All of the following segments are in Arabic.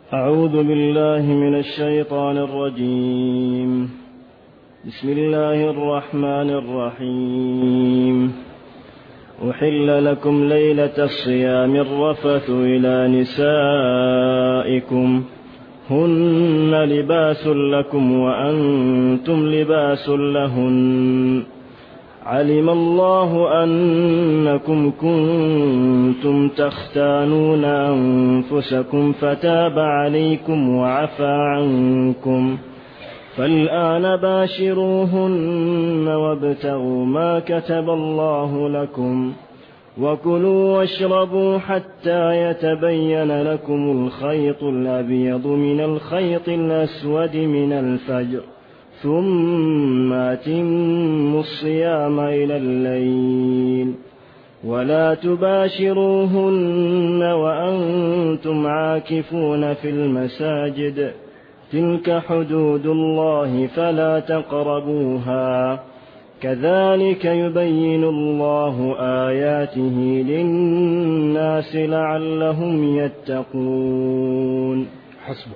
أعوذ بالله من الشيطان الرجيم. بسم الله الرحمن الرحيم. أحل لكم ليلة الصيام الرفث إلى نسائكم هن لباس لكم وأنتم لباس لهن علم الله أنكم كنتم تختانون أنفسكم فتاب عليكم وعفى عنكم فالآن باشروهن وابتغوا ما كتب الله لكم وكلوا واشربوا حتى يتبين لكم الخيط الأبيض من الخيط الأسود من الفجر ثم أتموا الصيام إلى الليل ولا تباشروهن وأنتم عاكفون في المساجد تلك حدود الله فلا تقربوها كذلك يبين الله آياته للناس لعلهم يتقون. حسبك.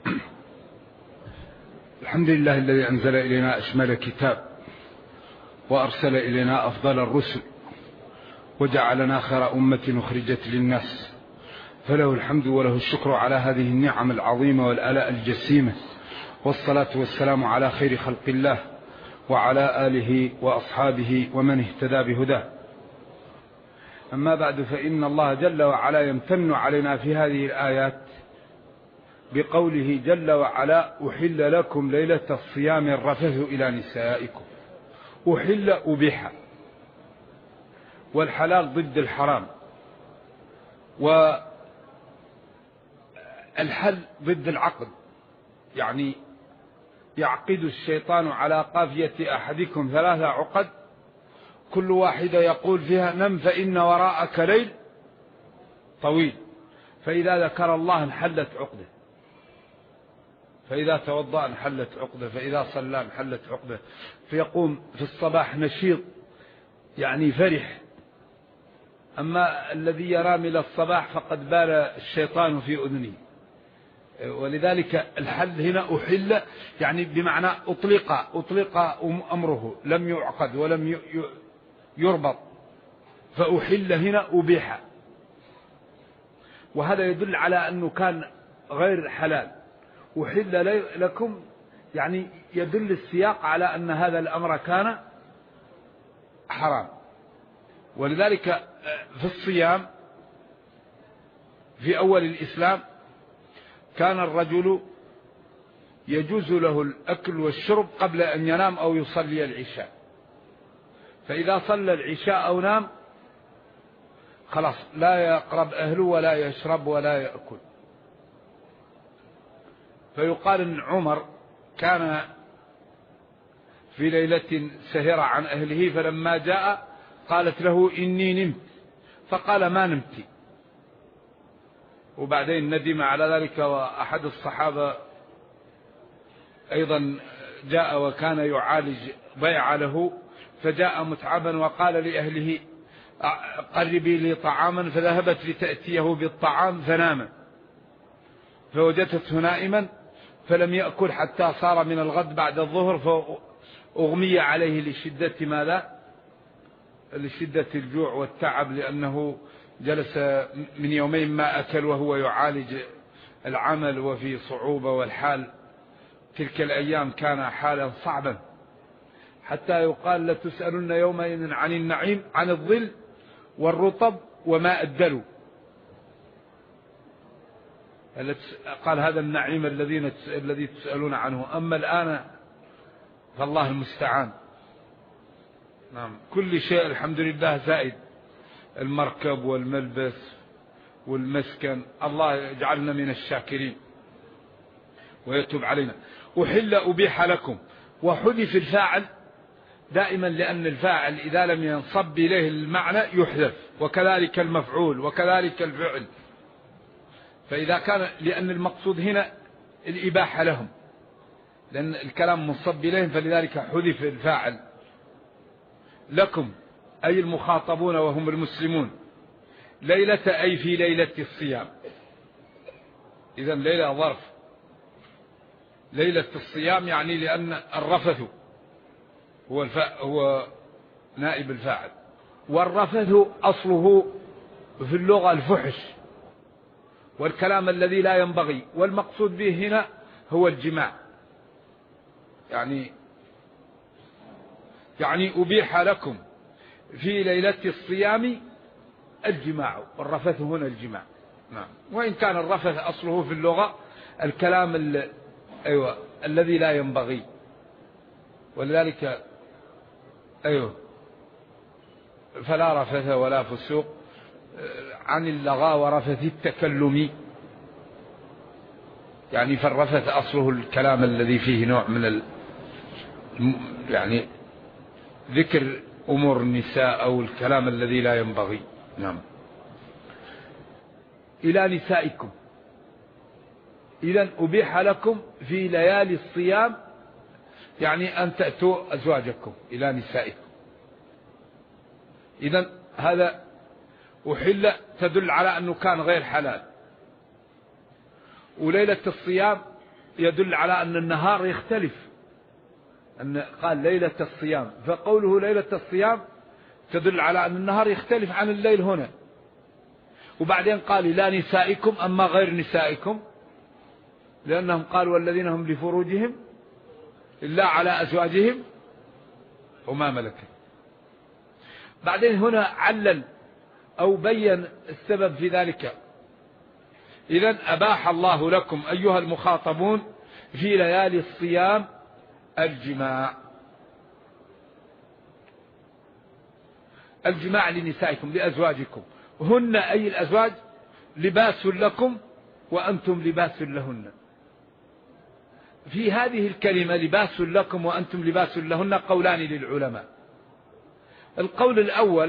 الحمد لله الذي أنزل إلينا أشمل كتاب وأرسل إلينا أفضل الرسل وجعلنا خير أمة أخرجت للناس، فله الحمد وله الشكر على هذه النعم العظيمة والآلاء الجسيمة، والصلاة والسلام على خير خلق الله وعلى آله وأصحابه ومن اهتدى بهداه. أما بعد، فإن الله جل وعلا يمتن علينا في هذه الآيات بقوله جل وعلا: أحل لكم ليلة الصيام الرفث إلى نسائكم. أحل أبيح، والحلال ضد الحرام، والحل ضد العقد، يعني يعقد الشيطان على قافية أحدكم 3 عقد كل واحدة يقول فيها: نم فإن وراءك ليل طويل. فإذا ذكر الله انحلت عقده، فإذا توضأ انحلت عقده، فإذا صلى انحلت عقده، فيقوم في الصباح نشيط يعني فرح. أما الذي يرام إلى الصباح فقد بال الشيطان في أذنه. ولذلك الحل هنا أحل يعني بمعنى أطلق أمره، لم يعقد ولم يربط، فأحل هنا أبيح. وهذا يدل على أنه كان غير حلال. أحل لكم يعني يدل السياق على أن هذا الأمر كان حرام. ولذلك في الصيام في أول الإسلام كان الرجل يجوز له الأكل والشرب قبل أن ينام أو يصلي العشاء، فإذا صلى العشاء أو نام خلاص لا يقرب أهله ولا يشرب ولا يأكل. فيقال إن عمر كان في ليلة سهر عن أهله، فلما جاء قالت له: إني نمت، فقال: ما نمت. وبعدين ندم على ذلك. وأحد الصحابة أيضا جاء وكان يعالج ضيع له، فجاء متعبا وقال لأهله: قربي لي طعاما، فذهبت لتأتيه بالطعام فنام، فوجدته نائما فلم يأكل حتى صار من الغد بعد الظهر، فأغمي عليه لشدة ماذا؟ لشدة الجوع والتعب، لأنه جلس من يومين ما أكل وهو يعالج العمل وفي صعوبة، والحال تلك الأيام كان حالا صعبا، حتى يقال: لتسألن يومئذ عن النعيم، عن الظل والرطب وما أدلوا. قال: هذا النعيم الذي تسألون عنه، أما الآن فالله المستعان. نعم، كل شيء الحمد لله زائد، المركب والملبس والمسكن. الله يجعلنا من الشاكرين ويتوب علينا. أحل أبيح لكم، وحذف الفاعل دائما، لأن الفاعل إذا لم ينصب إليه المعنى يحذف، وكذلك المفعول وكذلك الفعل. فإذا كان، لأن المقصود هنا الإباحة لهم، لأن الكلام منصب إليهم، فلذلك حذف الفاعل. لكم أي المخاطبون وهم المسلمون، ليلة أي في ليلة الصيام. إذن ليلة ظرف، ليلة الصيام يعني لأن الرفث هو نائب الفاعل، والرفث أصله في اللغة الفحش والكلام الذي لا ينبغي، والمقصود به هنا هو الجماع. يعني أبيح لكم في ليلة الصيام الجماع، والرفث هنا الجماع. نعم. وإن كان الرفث أصله في اللغة الكلام الذي لا ينبغي، ولذلك فلا رفث ولا فسوق عن اللغى ورفث التكلم. يعني فالرفث أصله الكلام الذي فيه نوع من يعني ذكر أمور النساء أو الكلام الذي لا ينبغي. نعم. إلى نسائكم، إذن أبيح لكم في ليالي الصيام يعني أن تأتوا أزواجكم إلى نسائكم. إذن هذا أحل تدل على أنه كان غير حلال. وليلة الصيام يدل على أن النهار يختلف، أن قال ليلة الصيام، فقوله ليلة الصيام تدل على أن النهار يختلف عن الليل هنا. وبعدين قال لا نسائكم، أما غير نسائكم، لأنهم قالوا والذين هم لفروجهم إلا على أزواجهم وما ملكت. بعدين هنا علل أو بين السبب في ذلك. إذن أباح الله لكم أيها المخاطبون في ليالي الصيام الجماع لنسائكم، لأزواجكم. هن أي الأزواج لباس لكم وأنتم لباس لهن. في هذه الكلمة لباس لكم وأنتم لباس لهن قولان للعلماء. القول الأول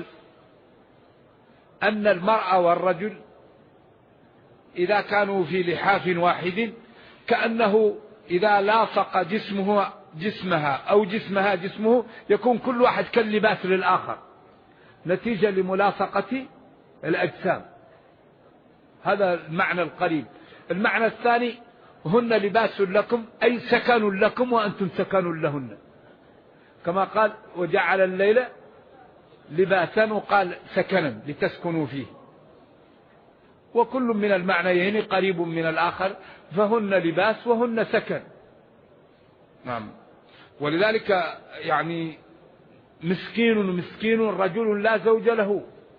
أن المرأة والرجل إذا كانوا في لحاف واحد كأنه إذا لاصق جسمها أو جسمها جسمه يكون كل واحد كاللباس للآخر نتيجة لملاصقة الأجسام. هذا المعنى القريب. المعنى الثاني هن لباس لكم أي سكن لكم وأنتم سكن لهن، كما قال وجعل الليل لباسا وقال سكنا لتسكنوا فيه، وكل من المعنيين قريب من الآخر، فهن لباس وهن سكن. نعم. ولذلك يعني مسكين رجل لا زوج له،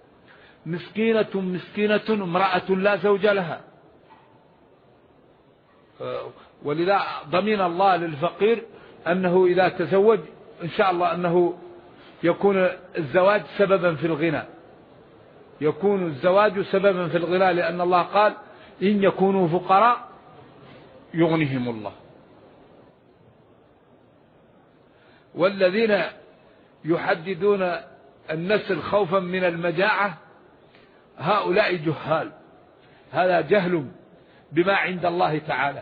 مسكينة امرأة لا زوج لها. ولذا ضمن الله للفقير أنه إذا تزوج إن شاء الله أنه يكون الزواج سببا في الغنى، يكون الزواج سببا في الغنى، لأن الله قال إن يكونوا فقراء يغنيهم الله. والذين يحددون النسل خوفا من المجاعة هؤلاء جهال، هذا جهل بما عند الله تعالى.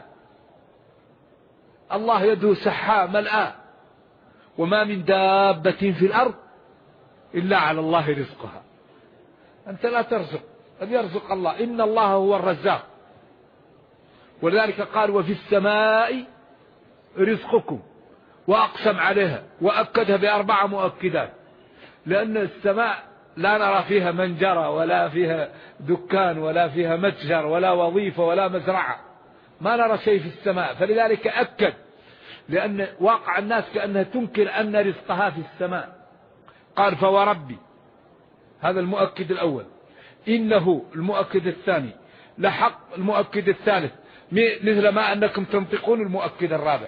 الله يده سحاء ملآ، وما من دابة في الأرض إلا على الله رزقها. أنت لا ترزق، أن يرزق الله، إن الله هو الرزاق. ولذلك قال وفي السماء رزقكم، وأقسم عليها وأكدها بأربع مؤكدات، لأن السماء لا نرى فيها منجرة ولا فيها دكان ولا فيها متجر ولا وظيفة ولا مزرعة، ما نرى شيء في السماء، فلذلك أكد، لأن واقع الناس كأنها تنكر أن رزقها في السماء. قال فوربي، هذا المؤكد الأول، إنه المؤكد الثاني، لحق المؤكد الثالث، مثل ما أنكم تنطقون المؤكد الرابع.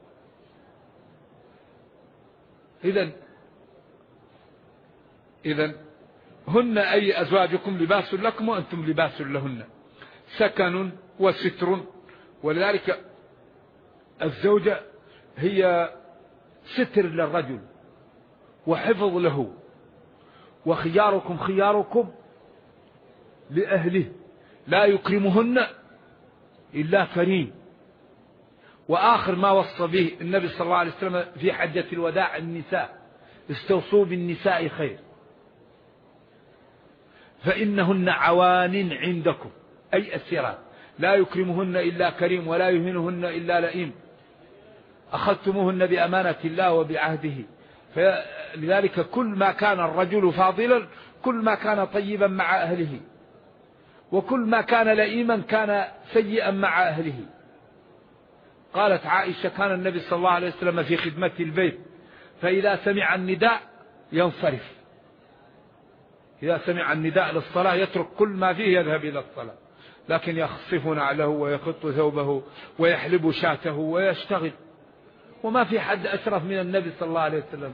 إذن هن أي أزواجكم لباس لكم وأنتم لباس لهن، سكن وستر. ولذلك الزوجة هي ستر للرجل وحفظ له، وخياركم خياركم لأهله، لا يكرمهن إلا كريم. وآخر ما وصى به النبي صلى الله عليه وسلم في حجة الوداع النساء، استوصوا بالنساء خير فإنهن عوان عندكم، أي أسيرات، لا يكرمهن إلا كريم ولا يهينهن إلا لئيم، أخذتموهن بأمانة الله وبعهده. فلذلك كل ما كان الرجل فاضلا كل ما كان طيبا مع أهله، وكل ما كان لئيما كان سيئا مع أهله. قالت عائشة كان النبي صلى الله عليه وسلم في خدمة البيت فإذا سمع النداء ينصرف، إذا سمع النداء للصلاة يترك كل ما فيه يذهب إلى الصلاة، لكن يخصف نعله ويخط ثوبه ويحلب شاته ويشتغل، وما في حد أشرف من النبي صلى الله عليه وسلم.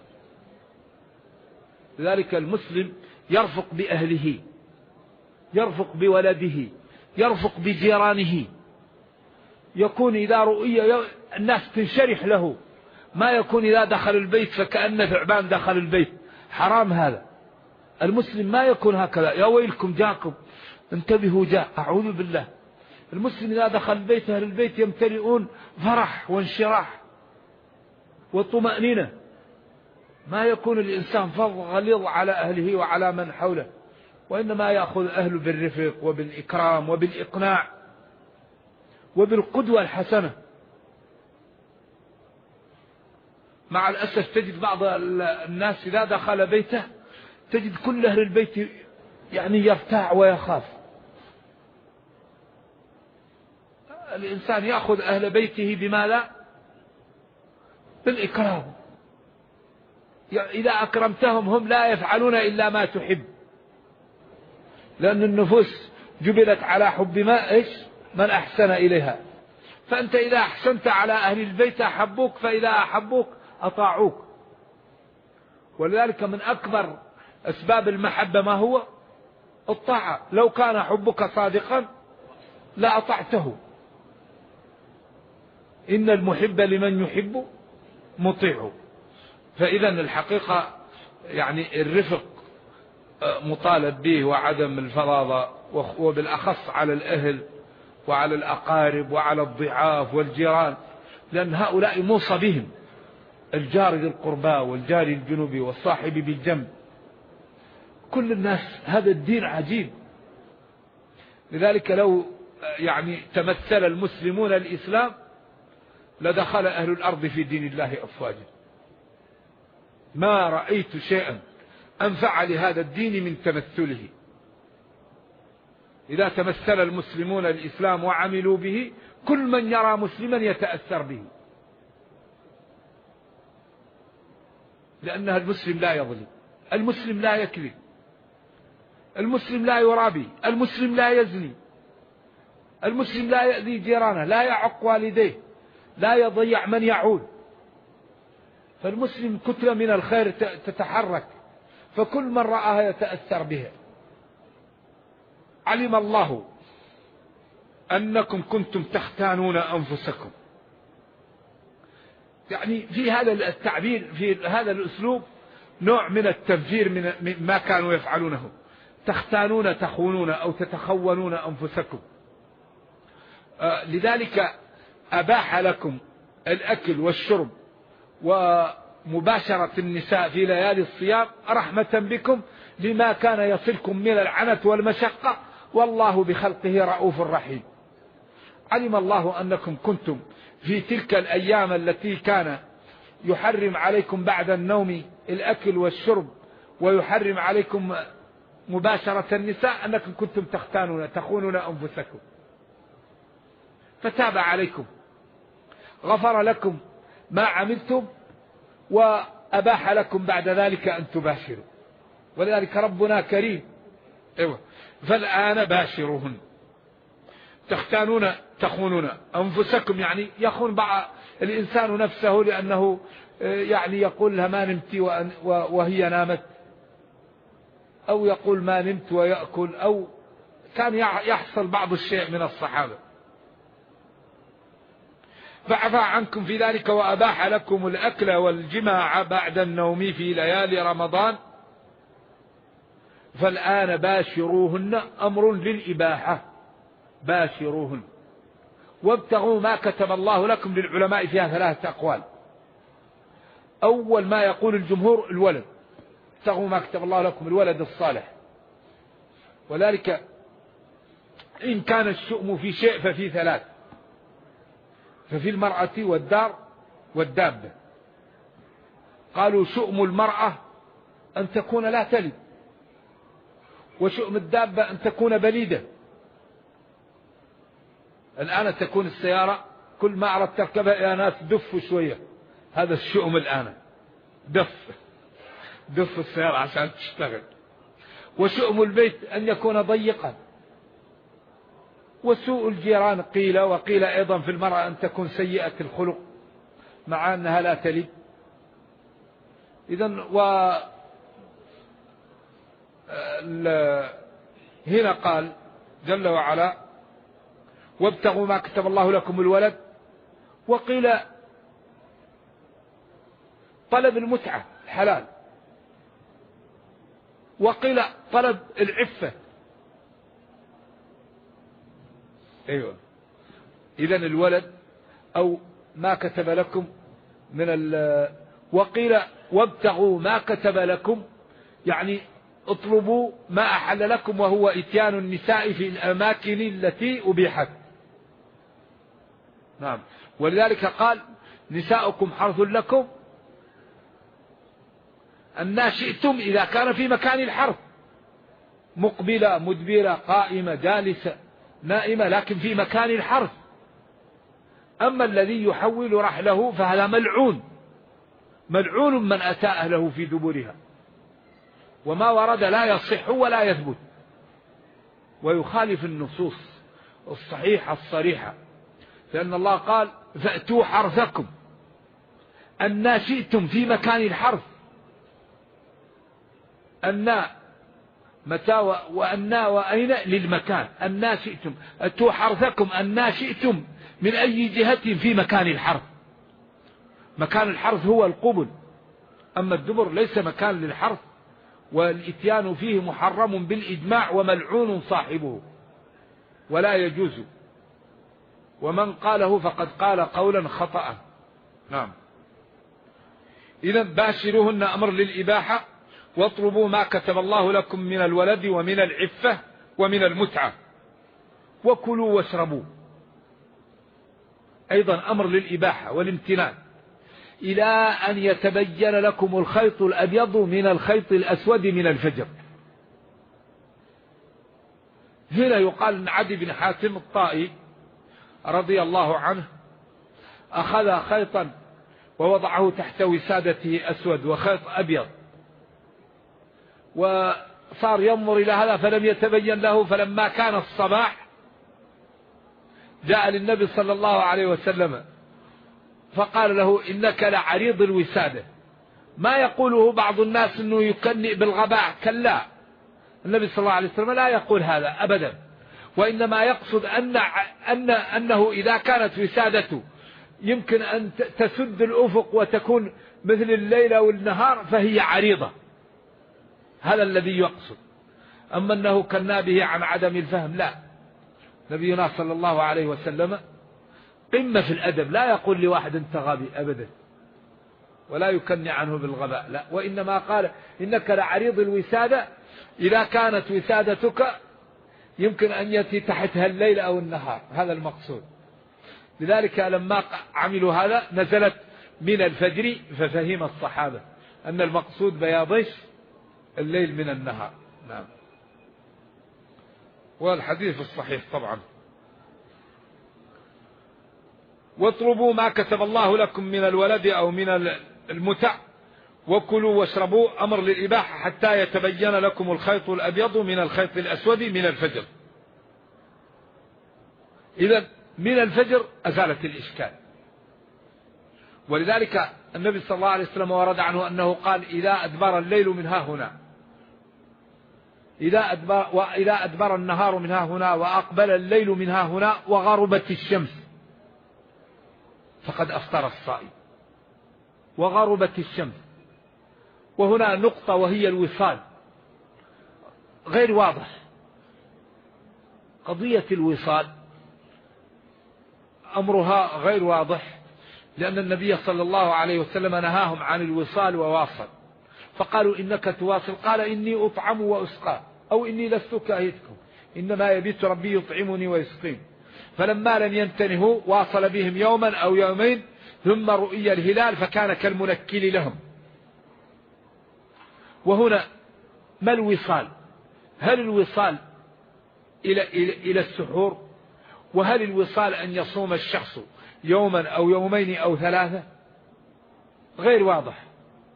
لذلك المسلم يرفق بأهله، يرفق بولده، يرفق بجيرانه، يكون إذا رؤية الناس تنشرح له، ما يكون إذا دخل البيت فكأن ثعبان دخل البيت، حرام هذا. المسلم ما يكون هكذا، يا ويلكم جاكم، انتبهوا جاء، أعوذ بالله. المسلم إذا دخل البيت أهل البيت يمتلئون فرح وانشراح وطمأنينة، ما يكون الإنسان فظ غليظ على أهله وعلى من حوله، وإنما يأخذ أهله بالرفق وبالإكرام وبالإقناع وبالقدوة الحسنة. مع الأسف تجد بعض الناس إذا دخل بيته تجد كل أهل البيت يعني يرتاع ويخاف. الإنسان يأخذ أهل بيته بماذا؟ بالإكرام. إذا أكرمتهم هم لا يفعلون إلا ما تحب، لأن النفوس جبلت على حب من أحسن إليها. فأنت إذا أحسنت على أهل البيت أحبوك، فإذا أحبوك أطاعوك. ولذلك من أكبر أسباب المحبة ما هو؟ الطاعة. لو كان حبك صادقا لا أطعته. إن المحب لمن يحب مطيع. فإذا الحقيقة يعني الرفق مطالب به وعدم الفظاظة، وبالأخص على الأهل وعلى الأقارب وعلى الضعاف والجيران، لأن هؤلاء موصى بهم، الجار ذي القربى والجار الجنوبي والصاحب بالجنب، كل الناس. هذا الدين عجيب. لذلك لو يعني تمثل المسلمون الإسلام لدخل أهل الأرض في دين الله أفواجا. ما رأيت شيئا أنفع لهذا الدين من تمثله. إذا تمثل المسلمون الإسلام وعملوا به كل من يرى مسلما يتأثر به، لأنها المسلم لا يظلم، المسلم لا يكذب، المسلم لا يرابي، المسلم لا يزني، المسلم لا يأذي جيرانه، لا يعق والديه، لا يضيع من يعود. فالمسلم كتلة من الخير تتحرك، فكل من رآها يتأثر بها. علم الله أنكم كنتم تختانون أنفسكم. يعني في هذا التعبير، في هذا الأسلوب نوع من التنفير من ما كانوا يفعلونه. تختانون، تخونون أو تتخونون أنفسكم. لذلك أباح لكم الأكل والشرب ومباشرة النساء في ليالي الصيام رحمة بكم لما كان يصلكم من العنة والمشقة، والله بخلقه رؤوف رحيم. علم الله أنكم كنتم في تلك الأيام التي كان يحرم عليكم بعد النوم الأكل والشرب ويحرم عليكم مباشرة النساء، أنكم كنتم تختانون تخونون أنفسكم، فتاب عليكم، غفر لكم ما عملتم، وأباح لكم بعد ذلك أن تباشروا. ولذلك ربنا كريم. فالآن باشروهن. تختانون تخونون أنفسكم، يعني يخون بعض الإنسان نفسه لأنه يعني يقول لها ما نمت وهي نامت، أو يقول ما نمت ويأكل، أو كان يحصل بعض الشيء من الصحابة. فعفى عنكم في ذلك وأباح لكم الأكل والجماع بعد النوم في ليالي رمضان. فالآن باشروهن، أمر للإباحة، باشروهن وابتغوا ما كتب الله لكم. للعلماء فيها 3 أقوال. أول ما يقول الجمهور الولد، ابتغوا ما كتب الله لكم، الولد الصالح. وذلك إن كان الشؤم في شيء ففي ثلاث، ففي المرأة والدار والدابة. قالوا شؤم المرأة أن تكون لا تلد، وشؤم الدابة أن تكون بليدة. الآن تكون السيارة كل ما أردت تركبها يا ناس دفوا شوية، هذا الشؤم الآن، دف السيارة عشان تشتغل. وشؤم البيت أن يكون ضيقا. وسوء الجيران قيل، وقيل أيضا في المرأة أن تكون سيئة الخلق مع أنها لا تلد. إذن هنا قال جل وعلا وابتغوا ما كتب الله لكم الولد. وقيل طلب المتعة الحلال، وقيل طلب العفة. أيوة. إذن الولد أو ما كتب لكم وقيل وابتغوا ما كتب لكم، يعني اطلبوا ما أحل لكم، وهو إتيان النساء في الأماكن التي أبيحت. نعم. ولذلك قال نساؤكم حرث لكم أن شئتم إذا كان في مكان الحرث، مقبلة مدبرة قائمة جالسة نائمة، لكن في مكان الحرث. أما الذي يحول رحله فهذا ملعون من أتى أهله في دبرها. وما ورد لا يصح ولا يثبت، ويخالف النصوص الصحيحة الصريحة، لأن الله قال فأتوا حرثكم أن شئتم في مكان الحرث. أن متى وأن وأين للمكان، أن شئتم أتوا حرثكم أن شئتم من أي جهة في مكان الحرث. مكان الحرث هو القبل، أما الدبر ليس مكان للحرث، والإتيان فيه محرم بالإجماع وملعون صاحبه ولا يجوز، ومن قاله فقد قال قولا خطأ. نعم. إذا باشروهن أمر للإباحة، واطلبوا ما كتب الله لكم من الولد ومن العفة ومن المتعة، وكلوا واشربوا أيضا أمر للإباحة والامتنان، إلى أن يتبين لكم الخيط الأبيض من الخيط الأسود من الفجر. هنا يقال أن عدي بن حاتم الطائي رضي الله عنه أخذ خيطا ووضعه تحت وسادته أسود وخيط أبيض، وصار ينظر إلى هذا فلم يتبين له. فلما كان الصباح جاء للنبي صلى الله عليه وسلم فقال له إنك لعريض الوسادة. ما يقوله بعض الناس أنه يكنئ بالغباء، كلا، النبي صلى الله عليه وسلم لا يقول هذا أبدا، وإنما يقصد أنه إذا كانت وسادته يمكن أن تسد الأفق وتكون مثل الليل والنهار فهي عريضة، هذا الذي يقصد. أما أنه كنا به عن عدم الفهم، لا، نبينا صلى الله عليه وسلم قمة في الأدب، لا يقول لواحد أنت غبي أبدا، ولا يكني عنه بالغباء، لا، وإنما قال إنك لعريض الوسادة، إذا كانت وسادتك يمكن أن يأتي تحتها الليل أو النهار، هذا المقصود. لذلك لما عملوا هذا نزلت من الفجر، ففهم الصحابة أن المقصود بياضش الليل من النهار. نعم. والحديث الصحيح طبعا. واطلبوا ما كتب الله لكم من الولد أو من المتع، وكلوا واشربوا أمر للإباحة حتى يتبين لكم الخيط الأبيض من الخيط الأسود من الفجر. إذا من الفجر أزالت الإشكال. ولذلك النبي صلى الله عليه وسلم ورد عنه أنه قال إذا أدبر الليل من ها هنا، إذا أدبر النهار من ها هنا، وأقبل الليل من ها هنا، وغربت الشمس، فقد أفطر الصائم. وغربت الشمس، وهنا نقطة وهي الوصال غير واضح. قضية الوصال أمرها غير واضح، لأن النبي صلى الله عليه وسلم نهاهم عن الوصال وواصل، فقالوا إنك تواصل، قال إني أطعم وأسقى، أو إني لست كاهتكم، إنما يبيت ربي يطعمني ويسقين. فلما لم ينتهوا واصل بهم يوما أو يومين ثم رؤي الهلال فكان كالمنكل لهم. وهنا ما الوصال؟ هل الوصال إلى السحور؟ وهل الوصال أن يصوم الشخص يوما أو يومين أو ثلاثة؟ غير واضح.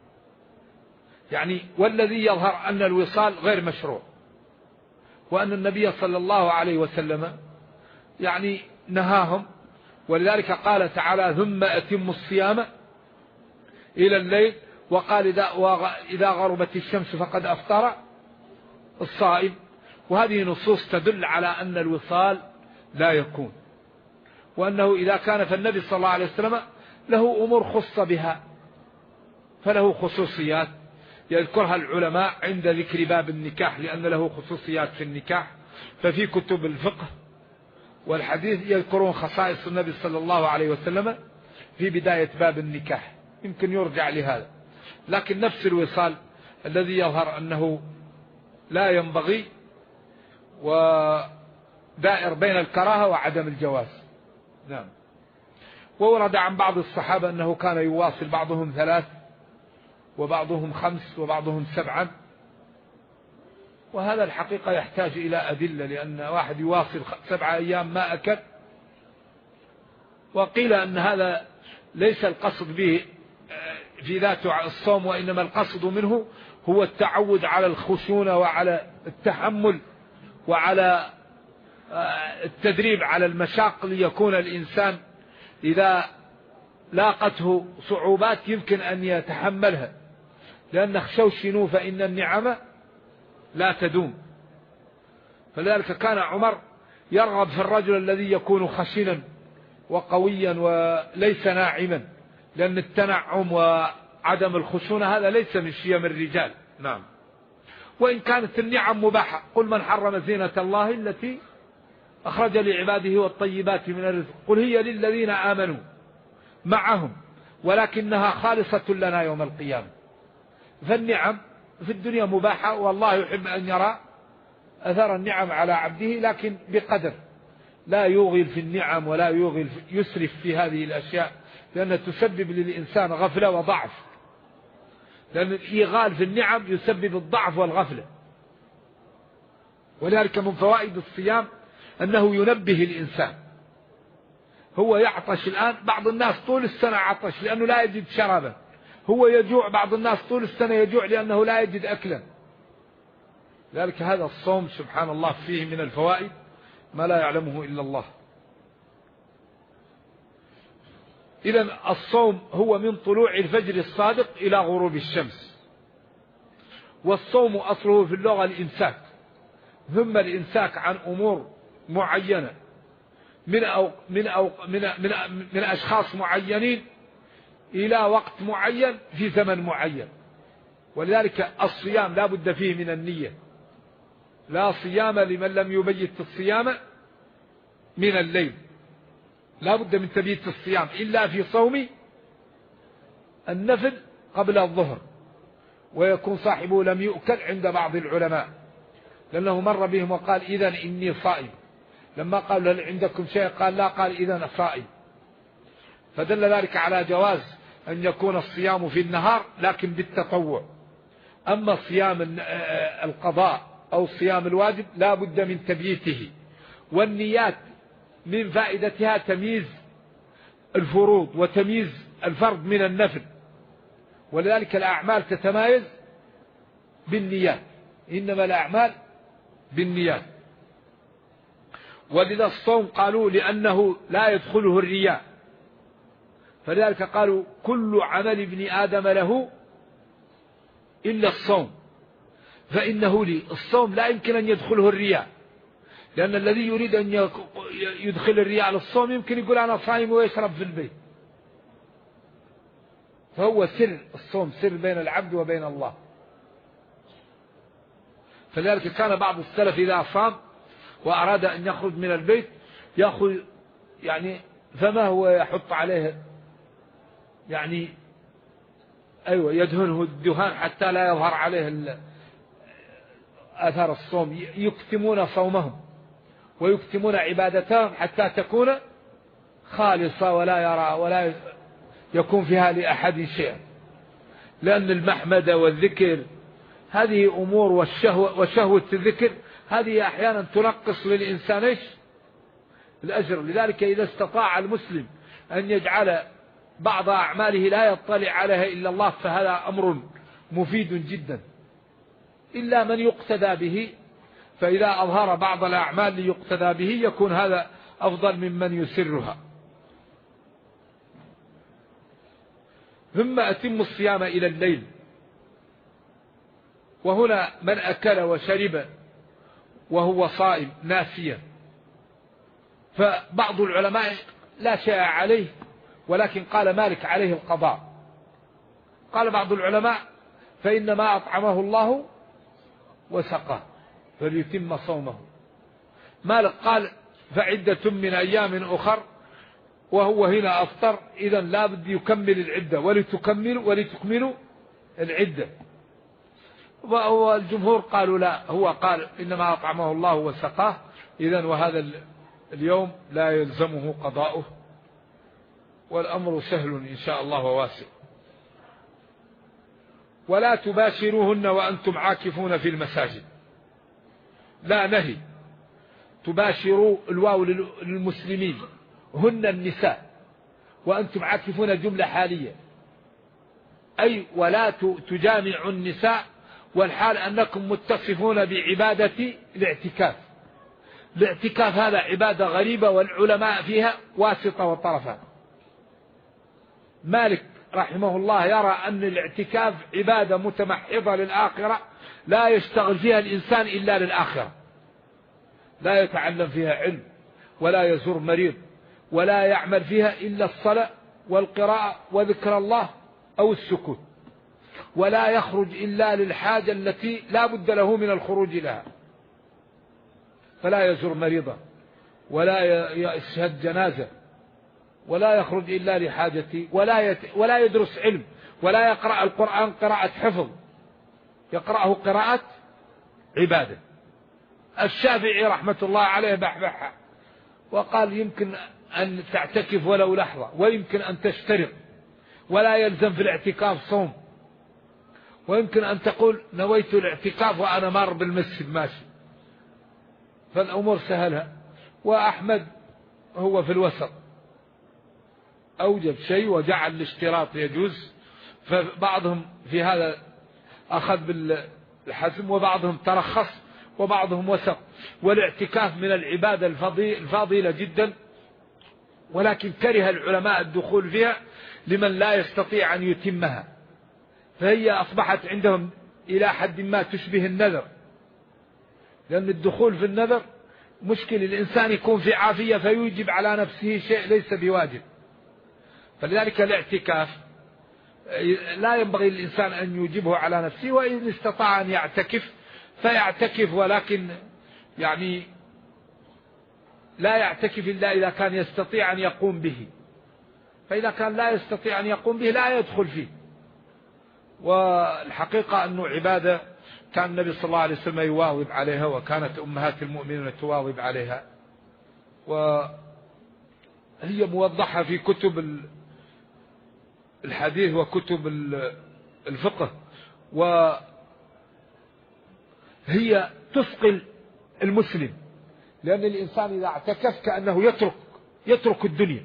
يعني والذي يظهر أن الوصال غير مشروع، وأن النبي صلى الله عليه وسلم يعني نهاهم، ولذلك قال تعالى ثم أتموا الصيام إلى الليل، وقال إذا غربت الشمس فقد أفطر الصائم. وهذه نصوص تدل على أن الوصال لا يكون، وأنه إذا كان فالنبي صلى الله عليه وسلم له أمور خص بها، فله خصوصيات يذكرها العلماء عند ذكر باب النكاح، لأن له خصوصيات في النكاح. ففي كتب الفقه والحديث يذكرون خصائص النبي صلى الله عليه وسلم في بداية باب النكاح، يمكن يرجع لهذا. لكن نفس الوصال الذي يظهر أنه لا ينبغي، ودائر بين الكراهة وعدم الجواز. نعم. وورد عن بعض الصحابة أنه كان يواصل بعضهم 3 وبعضهم 5 وبعضهم 7، وهذا الحقيقة يحتاج إلى أدلة، لأن واحد يواصل 7 أيام ما أكل. وقيل أن هذا ليس القصد به في ذات الصوم، وإنما القصد منه هو التعود على الخشونة وعلى التحمل وعلى التدريب على المشاق، ليكون الإنسان إذا لاقته صعوبات يمكن أن يتحملها، لأن اخشوا شنو فإن النعم لا تدوم. فلذلك كان عمر يرغب في الرجل الذي يكون خشنا وقويا وليس ناعما، لأن التنعم وعدم الخشونة هذا ليس من شيم الرجال. نعم. وإن كانت النعم مباحة، قل من حرم زينة الله التي أخرج لعباده والطيبات من الرزق قل هي للذين آمنوا معهم ولكنها خالصة لنا يوم القيامة. فالنعم في الدنيا مباحة، والله يحب أن يرى أثر النعم على عبده، لكن بقدر، لا يوغل في النعم ولا يسرف في هذه الأشياء، لأنها تسبب للإنسان غفلة وضعف، لأن الإيغال في النعم يسبب الضعف والغفلة. ولذلك من فوائد الصيام أنه ينبه الإنسان. هو يعطش الآن، بعض الناس طول السنة عطش لأنه لا يجد شرابا، هو يجوع، بعض الناس طول السنة يجوع لأنه لا يجد أكلا. لذلك هذا الصوم سبحان الله فيه من الفوائد ما لا يعلمه إلا الله. إذن الصوم هو من طلوع الفجر الصادق إلى غروب الشمس. والصوم أصله في اللغة الإمساك، ثم الإمساك عن أمور معينة من أشخاص معينين إلى وقت معين في زمن معين. ولذلك الصيام لا بد فيه من النية، لا صيام لمن لم يبيت الصيام من الليل، لا بد من تبييت الصيام إلا في صوم النفل قبل الظهر، ويكون صاحبه لم يؤكل عند بعض العلماء، لأنه مر بهم وقال إذن إني صائم، لما قال هل عندكم شيء قال لا، قال إذن صائم. فدل ذلك على جواز أن يكون الصيام في النهار لكن بالتطوع. أما صيام القضاء أو صيام الواجب لا بد من تبييته. والنيات من فائدتها تمييز الفروض وتمييز الفرض من النفل، ولذلك الأعمال تتمايز بالنيات، إنما الأعمال بالنيات. ولذا الصوم قالوا لأنه لا يدخله الرياء، فلذلك قالوا كل عمل ابن آدم له إلا الصوم، فإنه لي. الصوم لا يمكن أن يدخله الرياء، لأن الذي يريد أن يدخل الرياء للصوم يمكن يقول أنا صائم ويشرب في البيت. فهو سر الصوم، سر بين العبد وبين الله. فلذلك كان بعض السلف إذا صام وأراد أن يخرج من البيت يأخذ يعني فما هو يحط عليه يعني يدهنه الدهان حتى لا يظهر عليه أثر الصوم، يكتمون صومهم ويكتمون عبادتهم حتى تكون خالصة ولا يرى ولا يكون فيها لأحد شيء. لأن المحمد والذكر هذه أمور، وشهوة الذكر هذه أحيانا تنقص للإنسان الأجر. لذلك إذا استطاع المسلم أن يجعل بعض أعماله لا يطلع عليها إلا الله فهذا أمر مفيد جدا، إلا من يقتدى به، فإذا أظهر بعض الأعمال ليقتدى به يكون هذا أفضل ممن يسرها. ثم أتم الصيام إلى الليل. وهنا من أكل وشرب وهو صائم ناسيا، فبعض العلماء لا شيء عليه، ولكن قال مالك عليه القضاء. قال بعض العلماء فإنما أطعمه الله وسقاه فليتم صومه. مالك قال فعدة من أيام أخر، وهو هنا أفطر، إذن لا بد يكمل العدة ولتكملوا العدة. والجمهور قالوا لا، هو قال إنما أطعمه الله وسقاه، إذن وهذا اليوم لا يلزمه قضاؤه، والأمر سهل إن شاء الله وواسع. ولا تباشروهن وأنتم عاكفون في المساجد. لا نهي، تباشروا الواو للمسلمين، هن النساء، وأنتم عاكفون جملة حالية، أي ولا تجامعوا النساء والحال أنكم متصفون بعبادة الاعتكاف. الاعتكاف هذا عبادة غريبة، والعلماء فيها واسطة وطرفان. مالك رحمه الله يرى أن الاعتكاف عبادة متمحضة للآخرة، لا يشتغل فيها الإنسان إلا للآخرة، لا يتعلم فيها علم ولا يزور مريض ولا يعمل فيها إلا الصلاة والقراءة وذكر الله أو السكوت، ولا يخرج إلا للحاجة التي لا بد له من الخروج لها، فلا يزور مريضا ولا يشهد جنازة ولا يخرج إلا لحاجته، ولا يدرس علم ولا يقرأ القرآن قراءة حفظ، يقرأه قراءة عبادة. الشافعي رحمة الله عليه بحبحها وقال يمكن أن تعتكف ولو لحظة، ويمكن أن تشترط، ولا يلزم في الاعتكاف صوم، ويمكن أن تقول نويت الاعتكاف وأنا مار بالمسجد ماشي، فالأمور سهلها. وأحمد هو في الوسط، أوجب شيء وجعل الاشتراط يجوز، فبعضهم في هذا أخذ بالحزم وبعضهم ترخص وبعضهم وسط. والاعتكاف من العبادة الفاضلة جدا، ولكن كره العلماء الدخول فيها لمن لا يستطيع أن يتمها، فهي أصبحت عندهم إلى حد ما تشبه النذر، لأن الدخول في النذر مشكل، الإنسان يكون في عافية فيوجب على نفسه شيء ليس بواجب. فلذلك الاعتكاف لا ينبغي للإنسان أن يوجبه على نفسه، وإن استطاع أن يعتكف فيعتكف، ولكن يعني لا يعتكف إلا إذا كان يستطيع أن يقوم به، فإذا كان لا يستطيع أن يقوم به لا يدخل فيه. والحقيقة أنه عبادة كان النبي صلى الله عليه وسلم يواظب عليها، وكانت أمهات المؤمنين تواظب عليها، وهي موضحة في كتب الحديث وكتب الفقه، وهي تثقل المسلم، لأن الإنسان إذا اعتكف كأنه يترك الدنيا،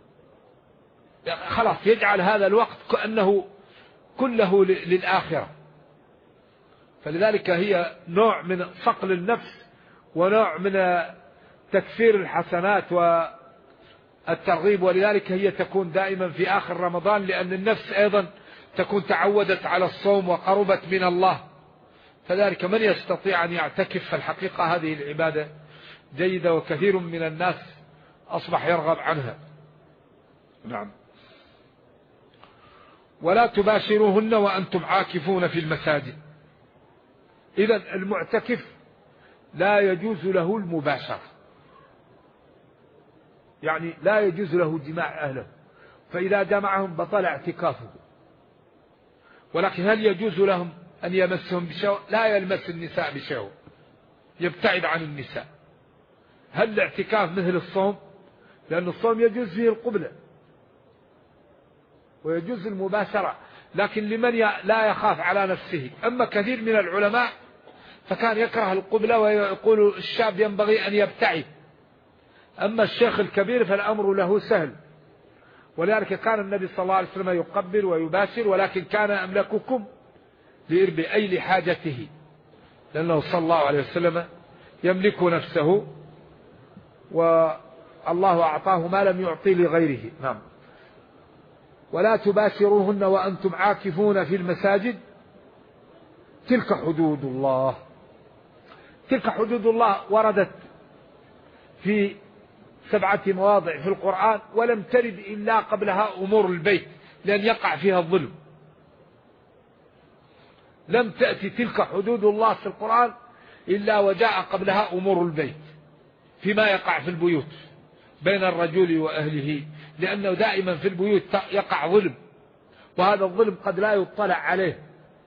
خلاص يجعل هذا الوقت كأنه كله للآخرة. فلذلك هي نوع من صقل النفس ونوع من تكثير الحسنات والترغيب، ولذلك هي تكون دائما في آخر رمضان، لأن النفس أيضا تكون تعودت على الصوم وقربت من الله، فذلك من يستطيع أن يعتكف. فالحقيقة هذه العبادة جيدة، وكثير من الناس أصبح يرغب عنها. نعم. ولا تباشروهن وأنتم عاكفون في المساجد. إذن المعتكف لا يجوز له المباشرة، يعني لا يجوز له جماع أهله، فإذا جمعهم بطل اعتكافه. ولكن هل يجوز لهم أن يمسهم بشهوة؟ لا يلمس النساء بشهوة، يبتعد عن النساء. هل الاعتكاف مثل الصوم؟ لأن الصوم يجوز فيه القبلة ويجوز المباشرة، لكن لمن لا يخاف على نفسه. أما كثير من العلماء فكان يكره القبلة ويقول الشاب ينبغي أن يبتعد. أما الشيخ الكبير فالأمر له سهل، ولذلك كان النبي صلى الله عليه وسلم يقبل ويباشر، ولكن كان أملككم لإربئي لحاجته، لأنه صلى الله عليه وسلم يملك نفسه والله أعطاه ما لم يعطي لغيره. نعم. ولا تباشروهن وأنتم عاكفون في المساجد تلك حدود الله. تلك حدود الله وردت في 7 مواضع في القرآن، ولم ترد إلا قبلها أمور البيت لأن يقع فيها الظلم. لم تأتي تلك حدود الله في القرآن إلا وجاء قبلها أمور البيت فيما يقع في البيوت بين الرجل وأهله، لأنه دائما في البيوت يقع ظلم، وهذا الظلم قد لا يطلع عليه.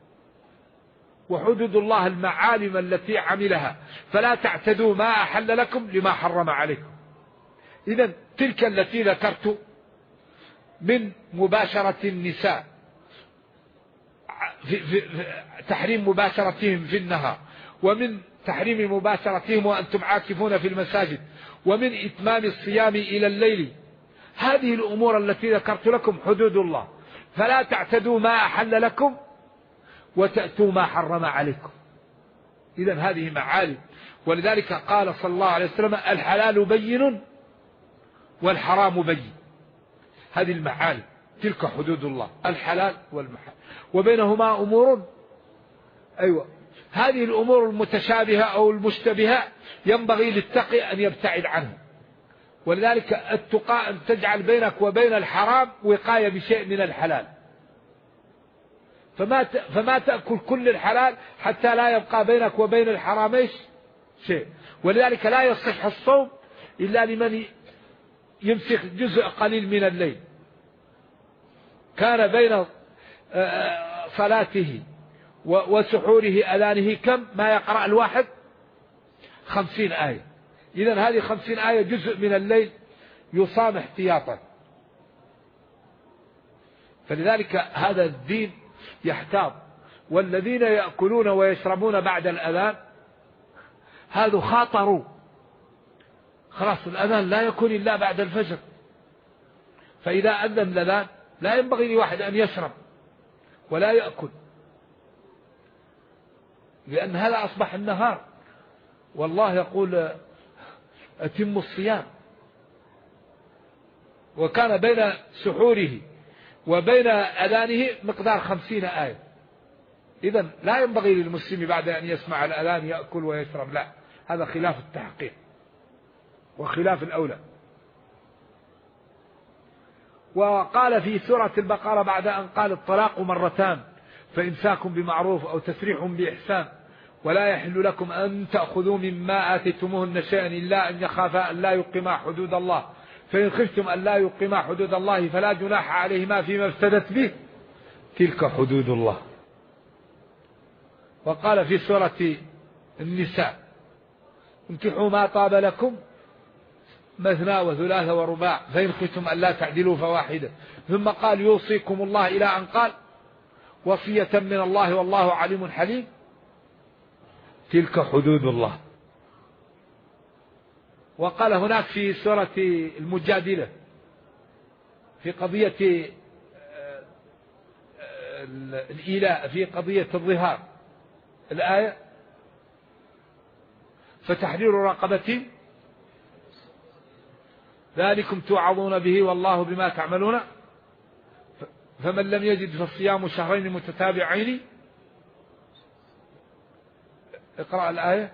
وحدود الله المعالم التي عملها، فلا تعتدوا ما أحل لكم لما حرم عليكم. إذن تلك التي ذكرت من مباشرة النساء في تحريم مباشرتهم في النهار، ومن تحريم مباشرتهم وأنتم عاكفون في المساجد، ومن إتمام الصيام إلى الليل، هذه الأمور التي ذكرت لكم حدود الله، فلا تعتدوا ما أحل لكم وتأتوا ما حرم عليكم. إذن هذه معالم، ولذلك قال صلى الله عليه وسلم الحلال بين والحرام بين. هذه المعالم تلك حدود الله، الحلال والمحرم، وبينهما أمور هذه الأمور المتشابهة أو المشتبهة ينبغي للتقي أن يبتعد عنها. ولذلك التقى أن تجعل بينك وبين الحرام وقاية بشيء من الحلال، فما تأكل كل الحلال حتى لا يبقى بينك وبين الحرام شيء. ولذلك لا يصح الصوم إلا لمن يمسك جزء قليل من الليل. كان بين صلاته وسحوره أذانه كم ما يقرأ الواحد 50 آية. إذن هذه 50 آية جزء من الليل يصام احتياطا. فلذلك هذا الدين يحتاط. والذين يأكلون ويشربون بعد الأذان هذا خاطروا، خلاص الأذان لا يكون إلا بعد الفجر، فإذا أذن الأذان لا ينبغي لواحد أن يشرب ولا يأكل، لأن هذا أصبح النهار، والله يقول أتم الصيام. وكان بين سحوره وبين أذانه مقدار 50 آية. إذن لا ينبغي للمسلم بعد أن يسمع الأذان يأكل ويشرب، لا، هذا خلاف التحقيق وخلاف الأولى. وقال في سورة البقرة بعد أن قال الطلاق مرتان فإمساك بمعروف أو تسريح بإحسان ولا يحل لكم أن تأخذوا مما آتيتموهن شيئا إلا أن يخافا أن لا يقيما حدود الله، فإن خفتم أن لا يقيما حدود الله فلا جناح عليهما فيما افتدت به تلك حدود الله. وقال في سورة النساء انكحوا ما طاب لكم مثنى وثلاث ورباع فإن خفتم أن لا تعدلوا فواحدة. ثم قال يوصيكم الله إلى أن قال وصية من الله والله عليم حليم تلك حدود الله. وقال هناك في سورة المجادلة في قضية الإيلاء في قضية الظهار الآية فتحرير رقبة ذلكم توعظون به والله بما تعملون فمن لم يجد فالصيام شهرين متتابعين. اقرأ الآية.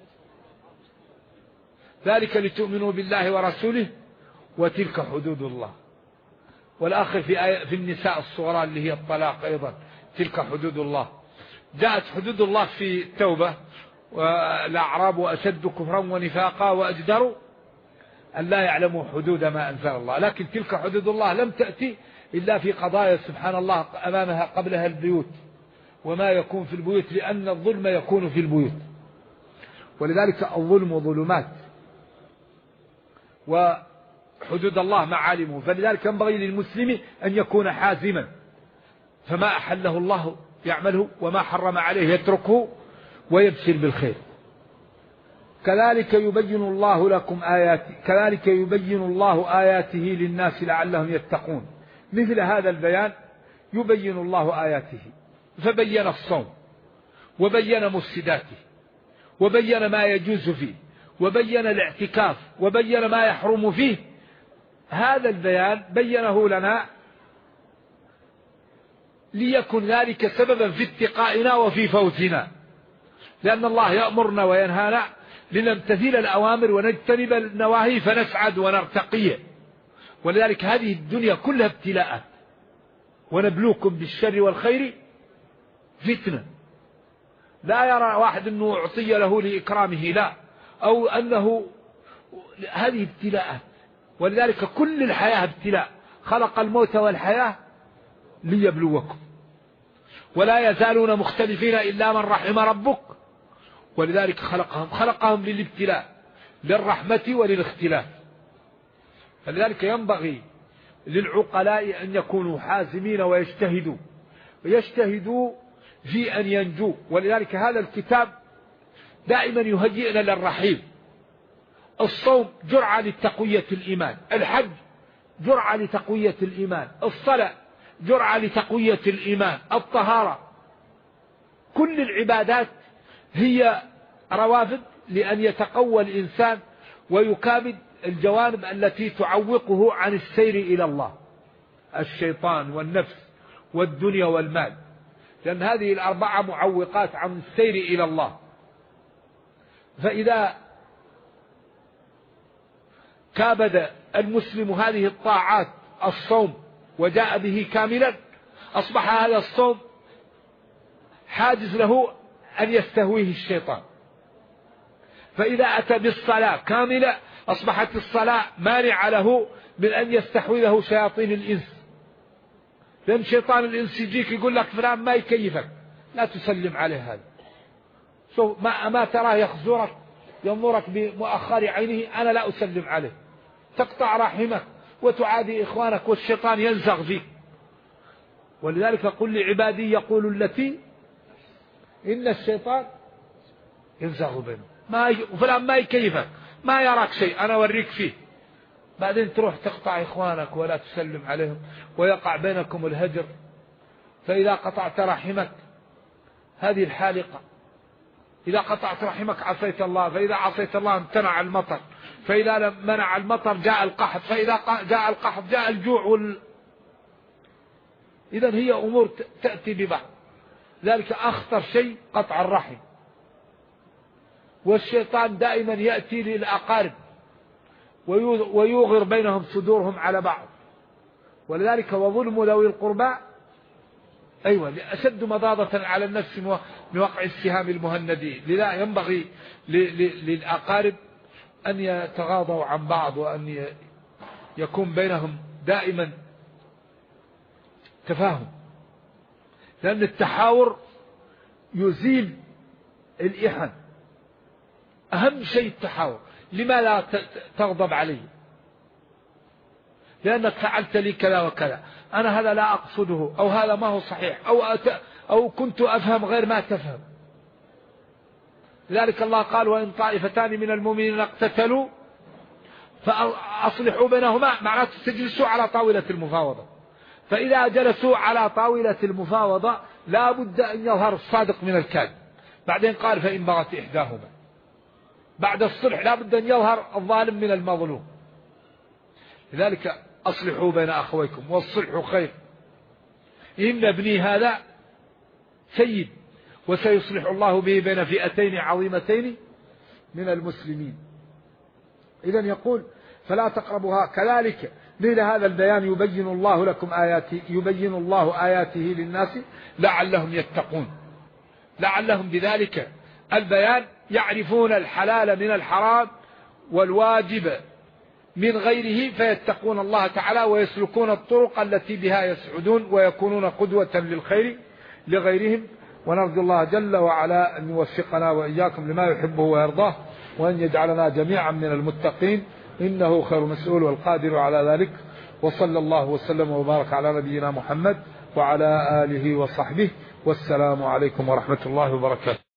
ذلك لتؤمنوا بالله ورسوله وتلك حدود الله. والآخر في النساء الصغرى اللي هي الطلاق أيضا تلك حدود الله. جاءت حدود الله في التوبة والأعراب أشد كفرا ونفاقا وأجدروا أن لا يعلموا حدود ما أنزل الله. لكن تلك حدود الله لم تأتي إلا في قضايا سبحان الله أمامها قبلها البيوت وما يكون في البيوت، لأن الظلم يكون في البيوت. ولذلك الظلم ظلمات وحدود الله معالمه. فلذلك ينبغي للمسلم أن يكون حازما، فما أحله الله يعمله وما حرم عليه يتركه ويبشر بالخير. كذلك يبين الله لكم آياته، كذلك يبين الله آياته للناس لعلهم يتقون. مثل هذا البيان يبين الله آياته، فبين الصوم وبين مفسداته وبين ما يجوز فيه وبين الاعتكاف وبين ما يحرم فيه. هذا البيان بينه لنا ليكن ذلك سببا في اتقائنا وفي فوزنا، لأن الله يأمرنا وينهانا لنمتثل الأوامر ونجتنب النواهي فنسعد ونرتقي. ولذلك هذه الدنيا كلها ابتلاءات، ونبلوكم بالشر والخير فتنة. لا يرى واحد أنه أعطي له لإكرامه، لا، أو أنه هذه ابتلاءات. ولذلك كل الحياة ابتلاء، خلق الموت والحياة ليبلوكم، ولا يزالون مختلفين إلا من رحم ربك. ولذلك خلقهم للابتلاء، للرحمة وللاختلاف. فلذلك ينبغي للعقلاء أن يكونوا حازمين ويجتهدوا في أن ينجوا. ولذلك هذا الكتاب دائما يهيئنا للرحيل. الصوم جرعة لتقوية الإيمان، الحج جرعة لتقوية الإيمان، الصلاة جرعة لتقوية الإيمان، الطهارة، كل العبادات هي روافد لأن يتقوى الإنسان ويكابد الجوانب التي تعوقه عن السير إلى الله، الشيطان والنفس والدنيا والمال، لأن هذه الأربعة معوقات عن السير إلى الله. فإذا كابد المسلم هذه الطاعات الصوم وجاء به كاملا، أصبح هذا الصوم حاجز له أن يستهويه الشيطان. فإذا أتى بالصلاة كاملة أصبحت الصلاة مانعة له من أن يستحوذه شياطين الإنس. لأن شيطان الإنس يجيك يقول لك فلان ما يكيفك، لا تسلم عليه، هذا شوف ما تراه يخزرك ينظرك بمؤخر عينه، أنا لا أسلم عليه، تقطع رحمك وتعادي إخوانك والشيطان ينزغ فيك. ولذلك قل لعبادي يقول التي إن الشيطان ينزغ بينه، فلان ما يكيفك، ما يراك شيء، أنا أوريك فيه. بعدين تروح تقطع إخوانك ولا تسلم عليهم ويقع بينكم الهجر. فإذا قطعت رحمك هذه الحالقة، إذا قطعت رحمك عصيت الله، فإذا عصيت الله امتنع المطر، فإذا منع المطر جاء القحط، فإذا جاء القحط جاء الجوع إذن هي أمور تأتي ببعض. ذلك أخطر شيء قطع الرحم. والشيطان دائما يأتي للأقارب ويوغر بينهم صدورهم على بعض. ولذلك وظلم ذوي القربى أشد مضاضة على النفس من وقع السهام المهندين. لذا ينبغي للأقارب أن يتغاضوا عن بعض، وأن يكون بينهم دائما تفاهم، لأن التحاور يزيل الإحن. أهم شيء التحاور. لما لا تغضب علي؟ لأنك فعلت لي كذا وكذا، أنا هذا لا أقصده، أو هذا ما هو صحيح، أو كنت أفهم غير ما تفهم. لذلك الله قال وإن طائفتان من المؤمنين اقتتلوا فأصلحوا بينهما، معناته تجلسوا على طاولة المفاوضة. فإذا جلسوا على طاولة المفاوضة لا بد أن يظهر الصادق من الكاذب. بعدين قال فإن بغت إحداهما، بعد الصلح لا بد أن يظهر الظالم من المظلوم. لذلك أصلحوا بين أخويكم والصلح خير. إن ابني هذا سيد وسيصلح الله به بين فئتين عظيمتين من المسلمين. إذن يقول فلا تقربوها. كذلك مثل هذا البيان يبين الله لكم آياته، يبين الله آياته للناس لعلهم يتقون. لعلهم بذلك البيان يعرفون الحلال من الحرام والواجب من غيره، فيتقون الله تعالى ويسلكون الطرق التي بها يسعدون ويكونون قدوة للخير لغيرهم. ونرجو الله جل وعلا أن يوفقنا وإياكم لما يحبه ويرضاه، وأن يجعلنا جميعا من المتقين. إنه خير مسؤول والقادر على ذلك. وصلى الله وسلم وبارك على نبينا محمد وعلى آله وصحبه، والسلام عليكم ورحمة الله وبركاته.